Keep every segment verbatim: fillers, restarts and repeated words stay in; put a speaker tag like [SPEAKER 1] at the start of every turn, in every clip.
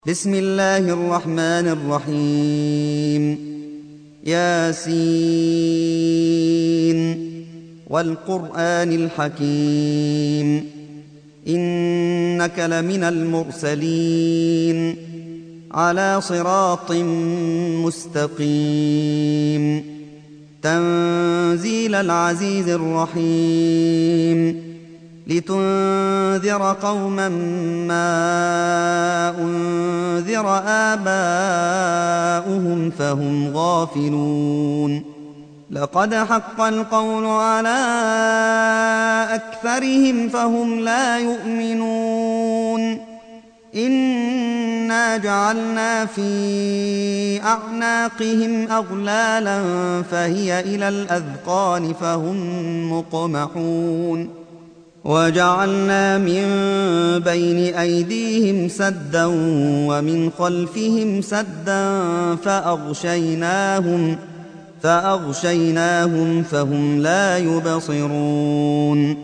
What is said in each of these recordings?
[SPEAKER 1] بسم الله الرحمن الرحيم. ياسين والقرآن الحكيم إنك لمن المرسلين على صراط مستقيم تنزيل العزيز الرحيم لتنذر قوما ما أنذر آباؤهم فهم غافلون. لقد حق القول على أكثرهم فهم لا يؤمنون. إنا جعلنا في أعناقهم أغلالا فهي إلى الأذقان فهم مقمحون. وجعلنا من بين أيديهم سدا ومن خلفهم سدا فأغشيناهم فأغشيناهم فهم لا يبصرون.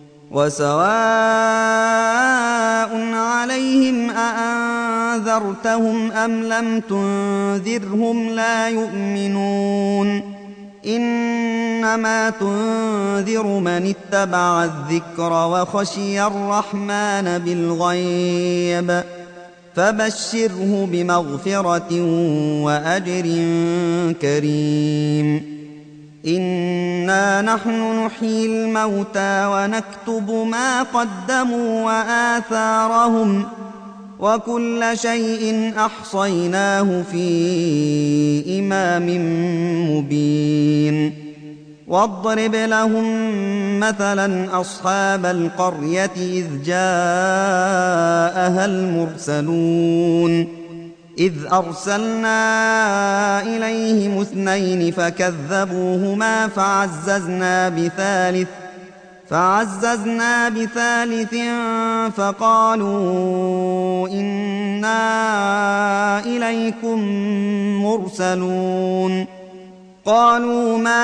[SPEAKER 1] وسواء عليهم أأنذرتهم أم لم تنذرهم لا يؤمنون. إنما تنذر من اتبع الذكر وخشي الرحمن بالغيب فبشره بمغفرة وأجر كريم. إنا نحن نحيي الموتى ونكتب ما قدموا وآثارهم وكل شيء أحصيناه في إمام مبين. واضرب لهم مثلا أصحاب القرية إذ جاءها المرسلون إذ أرسلنا إليهم اثنين فكذبوهما فعززنا بثالث فعززنا بثالث فقالوا إنا إليكم مرسلون. قالوا ما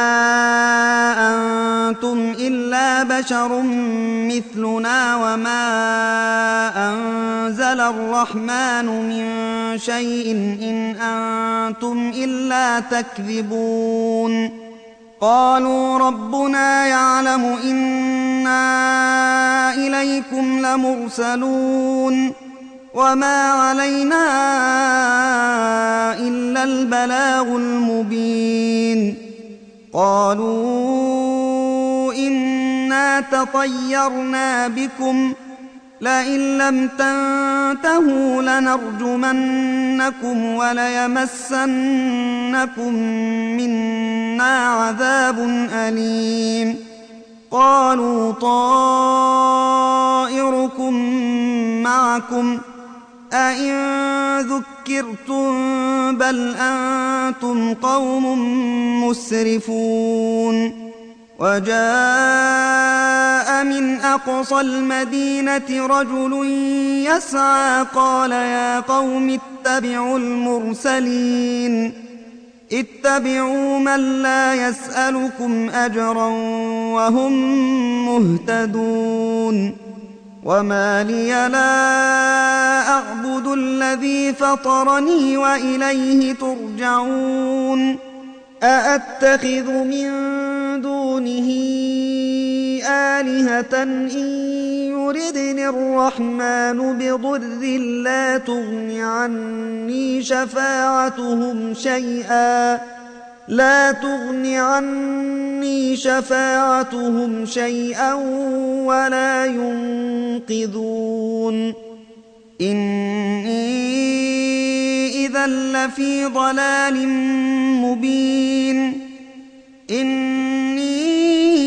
[SPEAKER 1] أنتم إلا بشر مثلنا وما أنزل الرحمن من شيء إن أنتم إلا تكذبون. قالوا ربنا يعلم إنا إليكم لمرسلون وما علينا إلا البلاغ المبين. قالوا إنا تطيرنا بكم لئن لم تنتهوا لنرجمنكم وليمسنكم منا عذاب أليم. قالوا طائركم معكم أئن ذكرتم بل أنتم قوم مسرفون. وجاء من أقصى المدينة رجل يسعى قال يا قوم اتبعوا المرسلين اتبعوا من لا يسألكم أجرا وهم مهتدون. وما لي لا أعبد الذي فطرني وإليه ترجعون. أأتخذ من دونه آلهة إن يردني الرحمن بضر لا تغن عني شفاعتهم شيئا لا تغن عني شفاعتهم شيئا ولا ينقذون. إني إذا لفي ضلال مبين. إني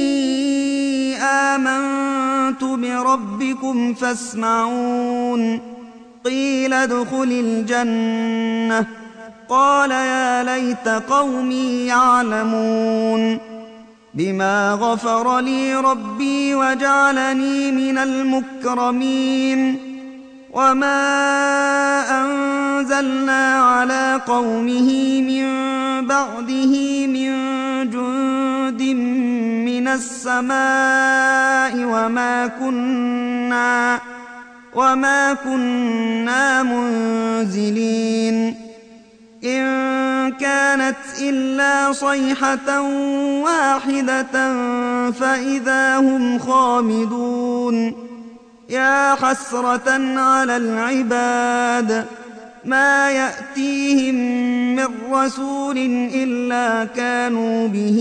[SPEAKER 1] آمنت بربكم فاسمعون. قيل ادخل الجنة قال يا ليت قومي يعلمون. بما غفر لي ربي وجعلني من المكرمين. وما أنزلنا على قومه من بعده من جند من السماء وما كنا وما كنا منزلين إن كانت إلا صيحة واحدة فإذا هم خامدون يا حسرة على العباد ما يأتيهم من رسول إلا كانوا به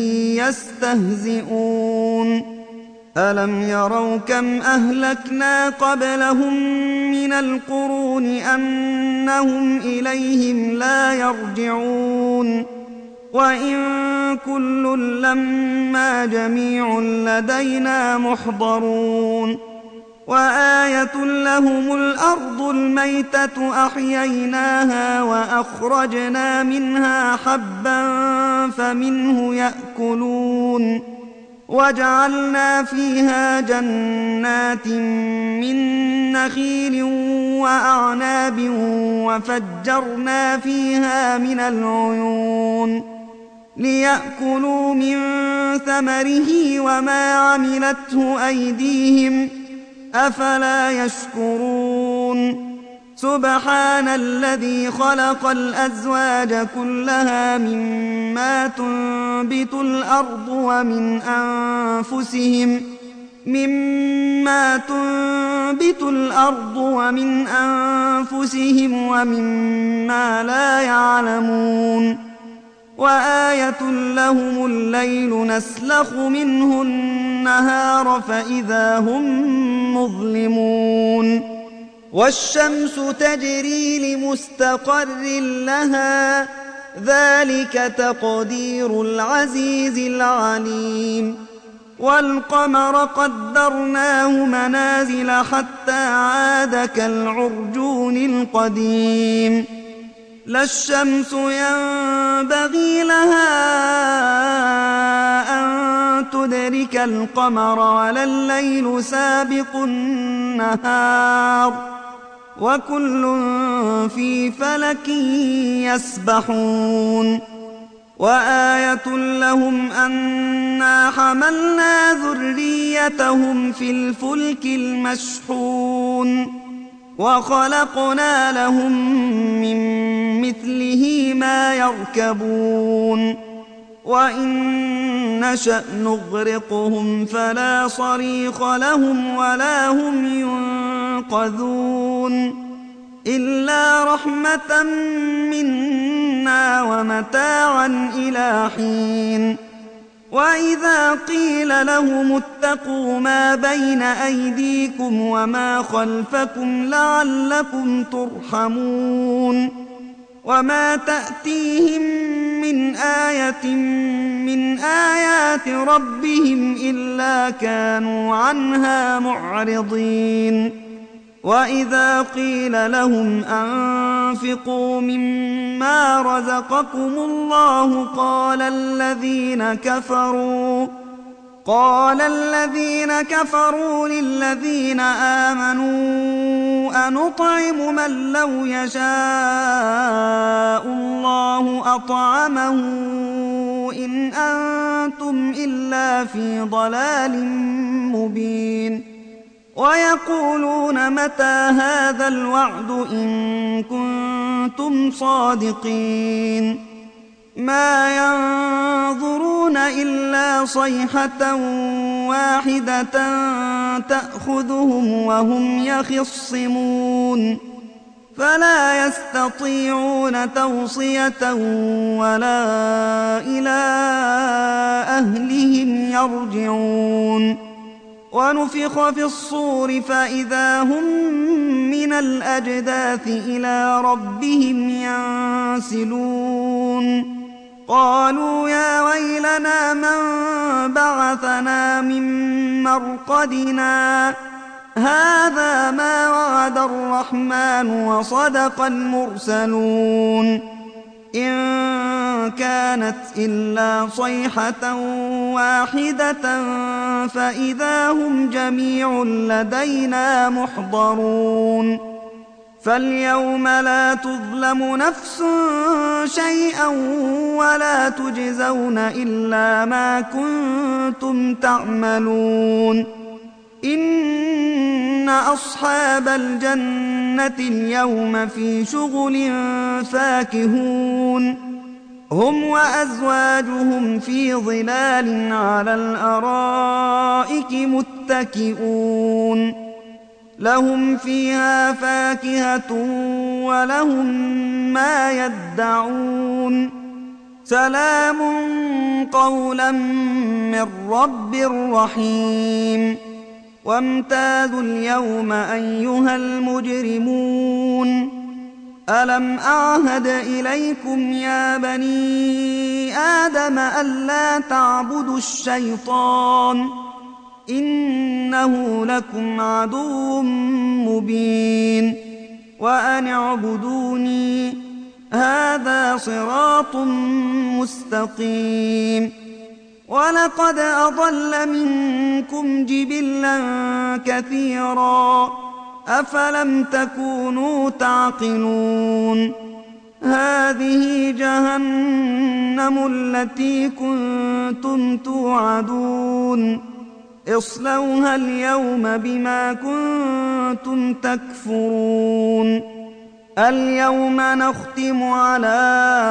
[SPEAKER 1] يستهزئون ألم يروا كم أهلكنا قبلهم من القرون أنهم إليهم لا يرجعون وإن كل لما جميع لدينا محضرون وآية لهم الأرض الميتة أحييناها وأخرجنا منها حبا فمنه يأكلون وجعلنا فيها جنات من نخيل وأعناب وفجرنا فيها من العيون ليأكلوا من ثمره وما عملته أيديهم أفلا يشكرون سبحان الذي خلق الأزواج كلها مما تنبت الأرض ومن أنفسهم مما تنبت الأرض ومن أنفسهم ومما لا يعلمون وآية لهم الليل نسلخ منه النهار فإذا هم مظلمون والشمس تجري لمستقر لها ذلك تقدير العزيز العليم والقمر قدرناه منازل حتى عاد كالعرجون القديم لا الشمس ينبغي لها أن تدرك القمر ولا الليل سابق النهار وكل في فلك يسبحون وآية لهم أنا حملنا ذريتهم في الفلك المشحون وخلقنا لهم من مثله ما يركبون وإن نشأ نغرقهم فلا صريخ لهم ولا هم ينقذون إلا رحمة منا ومتاعا إلى حين وإذا قيل لهم اتقوا ما بين أيديكم وما خلفكم لعلكم ترحمون وما تأتيهم من آية من آيات ربهم إلا كانوا عنها معرضين وإذا قيل لهم أنفقوا مما رزقكم الله قال الذين كفروا قال الذين كفروا للذين آمنوا أنطعم من لو يشاء الله أطعمه إن أنتم إلا في ضلال مبين ويقولون متى هذا الوعد إن كنتم صادقين ما ينظرون إلا صيحة واحدة تأخذهم وهم يخصمون فلا يستطيعون توصية ولا إلى أهلهم يرجعون ونفخ في الصور فإذا هم من الأجداث إلى ربهم ينسلون قالوا يا ويلنا من بعثنا من مرقدنا هذا ما وعد الرحمن وصدق المرسلون إن كانت إلا صيحة واحدة فإذا هم جميع لدينا محضرون فاليوم لا تظلم نفس شيئا ولا تجزون إلا ما كنتم تعملون إن إن أصحاب الجنة اليوم في شغل فاكهون هم وأزواجهم في ظلال على الأرائك متكئون لهم فيها فاكهة ولهم ما يدعون سلام قولا من رب رحيم وامتازوا اليوم أيها المجرمون ألم أعهد إليكم يا بني آدم ألا تعبدوا الشيطان إنه لكم عدو مبين وأن اعبدوني هذا صراط مستقيم ولقد أضل منكم جبلا كثيرا أفلم تكونوا تعقلون هذه جهنم التي كنتم توعدون اصلوها اليوم بما كنتم تكفرون اليوم نختم على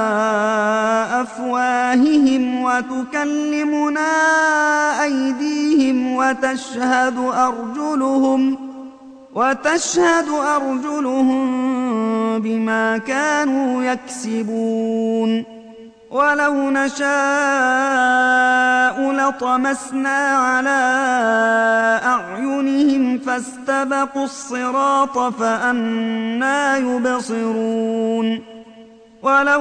[SPEAKER 1] أفواههم وتكلمنا أيديهم وتشهد أرجلهم وتشهد أرجلهم بما كانوا يكسبون ولو نشاء لطمسنا على أعينهم فاستبقوا الصراط فأنى يبصرون ولو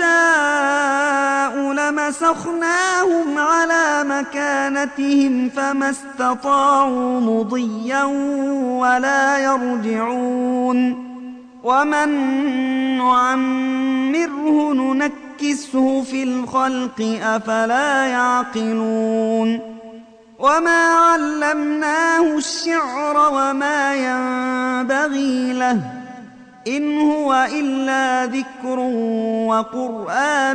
[SPEAKER 1] نشاء لمسخناهم على مكانتهم فما استطاعوا مضيا ولا يرجعون ومن نعمره ننكسه في الخلق أفلا يعقلون وما علمناه الشعر وما ينبغي له إن هو إلا ذكر وقرآن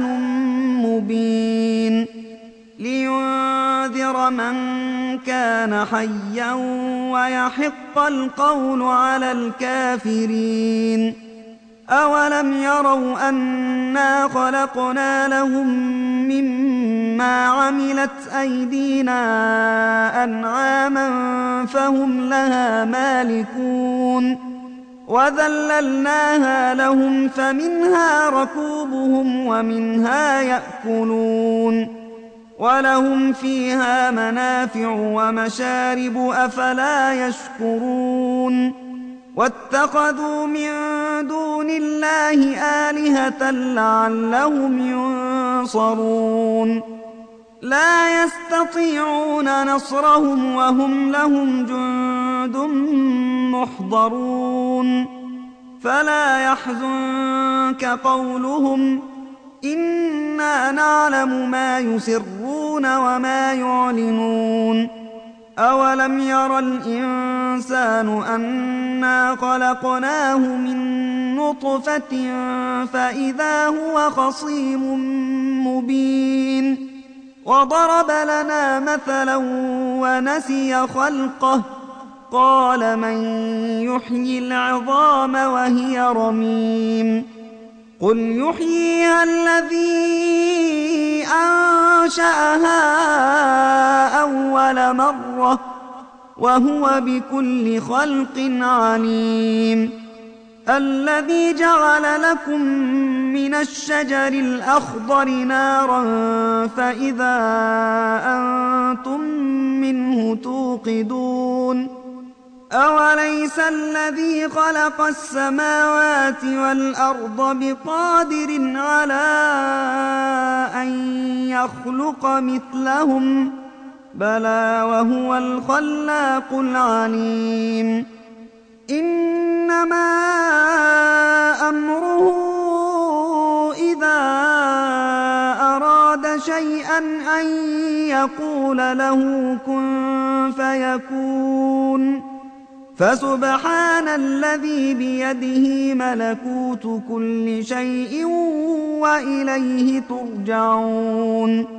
[SPEAKER 1] مبين لينذر من كان حيا ويحق القول على الكافرين أولم يروا أنا خلقنا لهم مما عملت أيدينا أنعاما فهم لها مالكون وذللناها لهم فمنها ركوبهم ومنها يأكلون ولهم فيها منافع ومشارب أفلا يشكرون واتخذوا من دون الله آلهة لعلهم ينصرون لا يستطيعون نصرهم وهم لهم جند محضرون فلا يحزنك قولهم إنا نعلم ما يسرون وما يعلنون أولم ير الإنسان أنا خلقناه من نطفة فإذا هو خصيم مبين وضرب لنا مثلا ونسي خلقه قال من يحيي العظام وهي رميم قل يحييها الذي أنشأها أول مرة وهو بكل خلق عليم الذي جعل لكم من الشجر الأخضر نارا فإذا أنتم منه توقدون أوليس الذي خلق السماوات والأرض بقادر على أن يخلق مثلهم بلى وهو الخلاق العليم إنما أمره إذا أراد شيئا أن يقول له كن فيكون فسبحان الذي بيده ملكوت كل شيء وإليه ترجعون